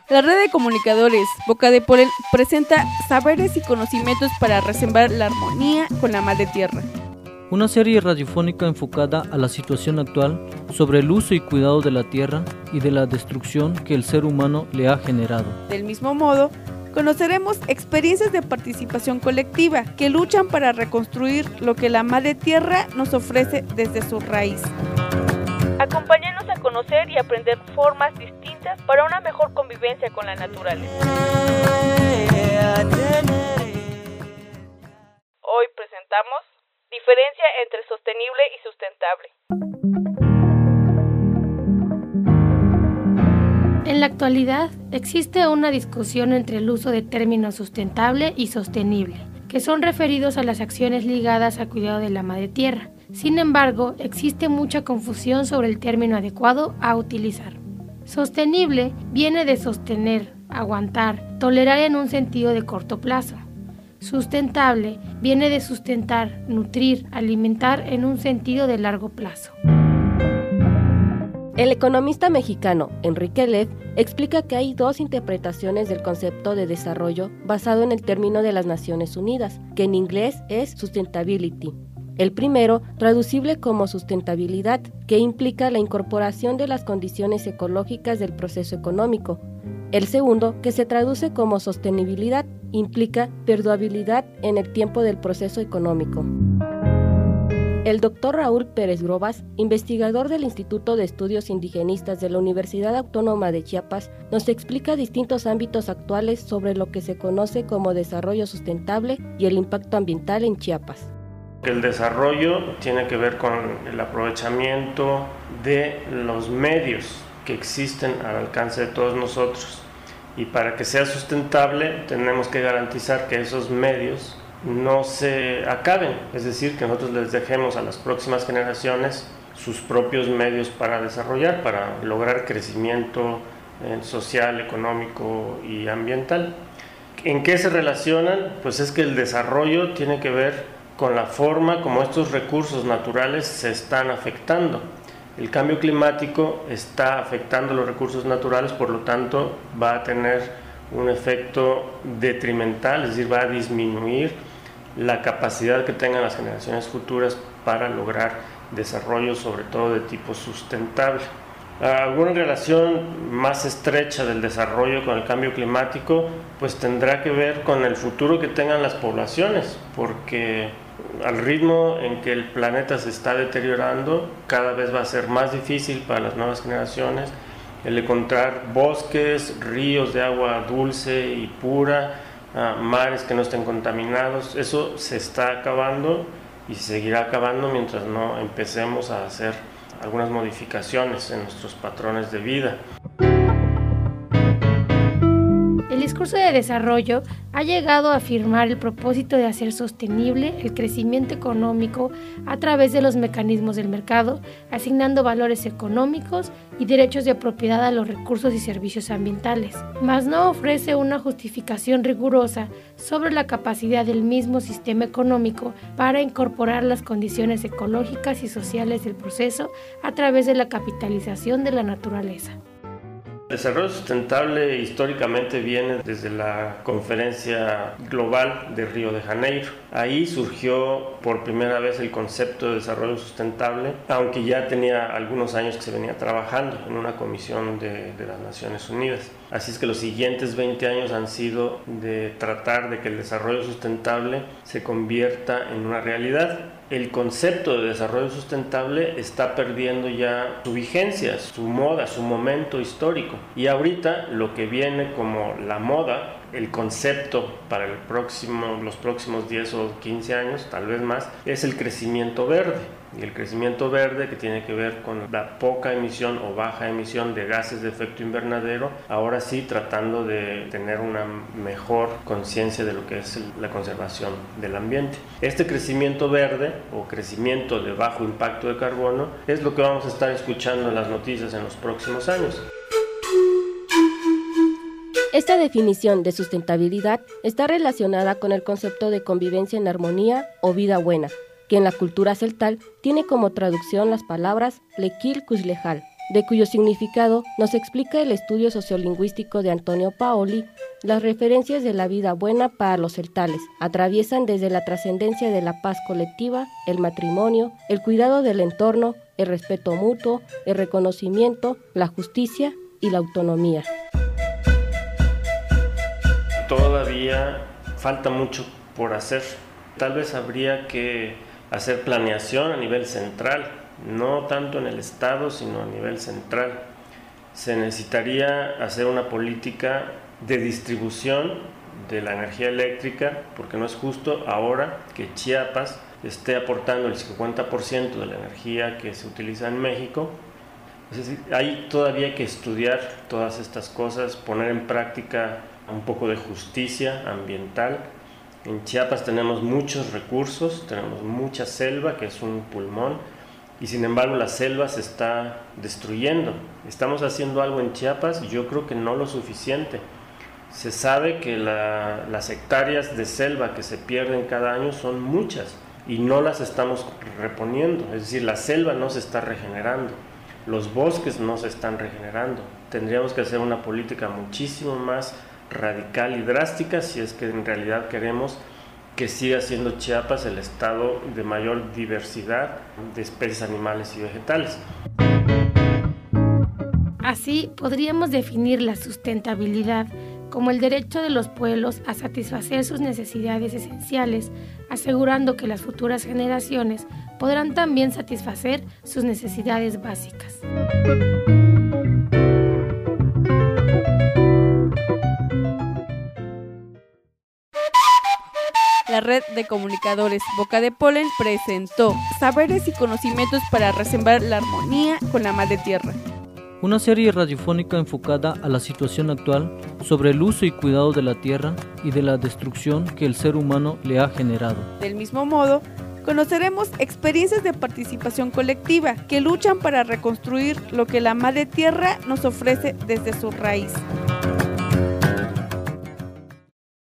La red de comunicadores Boca de Polen presenta saberes y conocimientos para resembrar la armonía con la madre tierra. Una serie radiofónica enfocada a la situación actual sobre el uso y cuidado de la tierra y de la destrucción que el ser humano le ha generado. Del mismo modo, conoceremos experiencias de participación colectiva que luchan para reconstruir lo que la madre tierra nos ofrece desde su raíz. Acompáñanos a conocer y aprender formas distintas para una mejor convivencia con la naturaleza. Hoy presentamos diferencia entre sostenible y sustentable. En la actualidad existe una discusión entre el uso de términos sustentable y sostenible, que son referidos a las acciones ligadas al cuidado de la madre tierra. Sin embargo, existe mucha confusión sobre el término adecuado a utilizar. Sostenible viene de sostener, aguantar, tolerar en un sentido de corto plazo. Sustentable viene de sustentar, nutrir, alimentar en un sentido de largo plazo. El economista mexicano Enrique Lev explica que hay dos interpretaciones del concepto de desarrollo basado en el término de las Naciones Unidas, que en inglés es sustainability. El primero, traducible como sustentabilidad, que implica la incorporación de las condiciones ecológicas del proceso económico. El segundo, que se traduce como sostenibilidad, implica perdurabilidad en el tiempo del proceso económico. El doctor Raúl Pérez Grobas, investigador del Instituto de Estudios Indigenistas de la Universidad Autónoma de Chiapas, nos explica distintos ámbitos actuales sobre lo que se conoce como desarrollo sustentable y el impacto ambiental en Chiapas. El desarrollo tiene que ver con el aprovechamiento de los medios que existen al alcance de todos nosotros. Y para que sea sustentable tenemos que garantizar que esos medios no se acaben, es decir, que nosotros les dejemos a las próximas generaciones sus propios medios para desarrollar, para lograr crecimiento social, económico y ambiental. ¿En qué se relacionan? Pues es que el desarrollo tiene que ver con la forma como estos recursos naturales se están afectando. El cambio climático está afectando los recursos naturales, por lo tanto va a tener un efecto detrimental, es decir, va a disminuir la capacidad que tengan las generaciones futuras para lograr desarrollo, sobre todo de tipo sustentable. Alguna relación más estrecha del desarrollo con el cambio climático pues tendrá que ver con el futuro que tengan las poblaciones, porque al ritmo en que el planeta se está deteriorando, cada vez va a ser más difícil para las nuevas generaciones el encontrar bosques, ríos de agua dulce y pura, mares que no estén contaminados. Eso se está acabando y seguirá acabando mientras no empecemos a hacer algunas modificaciones en nuestros patrones de vida. El discurso de desarrollo ha llegado a afirmar el propósito de hacer sostenible el crecimiento económico a través de los mecanismos del mercado, asignando valores económicos y derechos de propiedad a los recursos y servicios ambientales, mas no ofrece una justificación rigurosa sobre la capacidad del mismo sistema económico para incorporar las condiciones ecológicas y sociales del proceso a través de la capitalización de la naturaleza. El desarrollo sustentable históricamente viene desde la Conferencia Global de Río de Janeiro. Ahí surgió por primera vez el concepto de desarrollo sustentable, aunque ya tenía algunos años que se venía trabajando en una comisión de las Naciones Unidas. Así es que los siguientes 20 años han sido de tratar de que el desarrollo sustentable se convierta en una realidad. El concepto de desarrollo sustentable está perdiendo ya su vigencia, su moda, su momento histórico. Y ahorita lo que viene como la moda, el concepto para los próximos 10 o 15 años, tal vez más, es el crecimiento verde. Y el crecimiento verde, que tiene que ver con la poca emisión o baja emisión de gases de efecto invernadero, ahora sí tratando de tener una mejor conciencia de lo que es la conservación del ambiente. Este crecimiento verde o crecimiento de bajo impacto de carbono es lo que vamos a estar escuchando en las noticias en los próximos años. Esta definición de sustentabilidad está relacionada con el concepto de convivencia en armonía o vida buena, que en la cultura celtal tiene como traducción las palabras Lequil Cuslejal, de cuyo significado nos explica el estudio sociolingüístico de Antonio Paoli. Las referencias de la vida buena para los celtales atraviesan desde la trascendencia de la paz colectiva, el matrimonio, el cuidado del entorno, el respeto mutuo, el reconocimiento, la justicia y la autonomía. Todavía falta mucho por hacer. Tal vez habría que hacer planeación a nivel central, no tanto en el Estado, sino a nivel central. Se necesitaría hacer una política de distribución de la energía eléctrica, porque no es justo ahora que Chiapas esté aportando el 50% de la energía que se utiliza en México. Es decir, hay todavía que estudiar todas estas cosas, poner en práctica un poco de justicia ambiental. En Chiapas tenemos muchos recursos, tenemos mucha selva, que es un pulmón, y sin embargo la selva se está destruyendo. Estamos haciendo algo en Chiapas, yo creo que no lo suficiente. Se sabe que las hectáreas de selva que se pierden cada año son muchas y no las estamos reponiendo, es decir, la selva no se está regenerando, los bosques no se están regenerando. Tendríamos que hacer una política muchísimo más radical y drástica si es que en realidad queremos que siga siendo Chiapas el estado de mayor diversidad de especies animales y vegetales. Así podríamos definir la sustentabilidad como el derecho de los pueblos a satisfacer sus necesidades esenciales, asegurando que las futuras generaciones podrán también satisfacer sus necesidades básicas. La Red de Comunicadores Boca de Polen presentó Saberes y Conocimientos para Resembrar la Armonía con la Madre Tierra. Una serie radiofónica enfocada a la situación actual sobre el uso y cuidado de la tierra y de la destrucción que el ser humano le ha generado. Del mismo modo, conoceremos experiencias de participación colectiva que luchan para reconstruir lo que la Madre Tierra nos ofrece desde su raíz.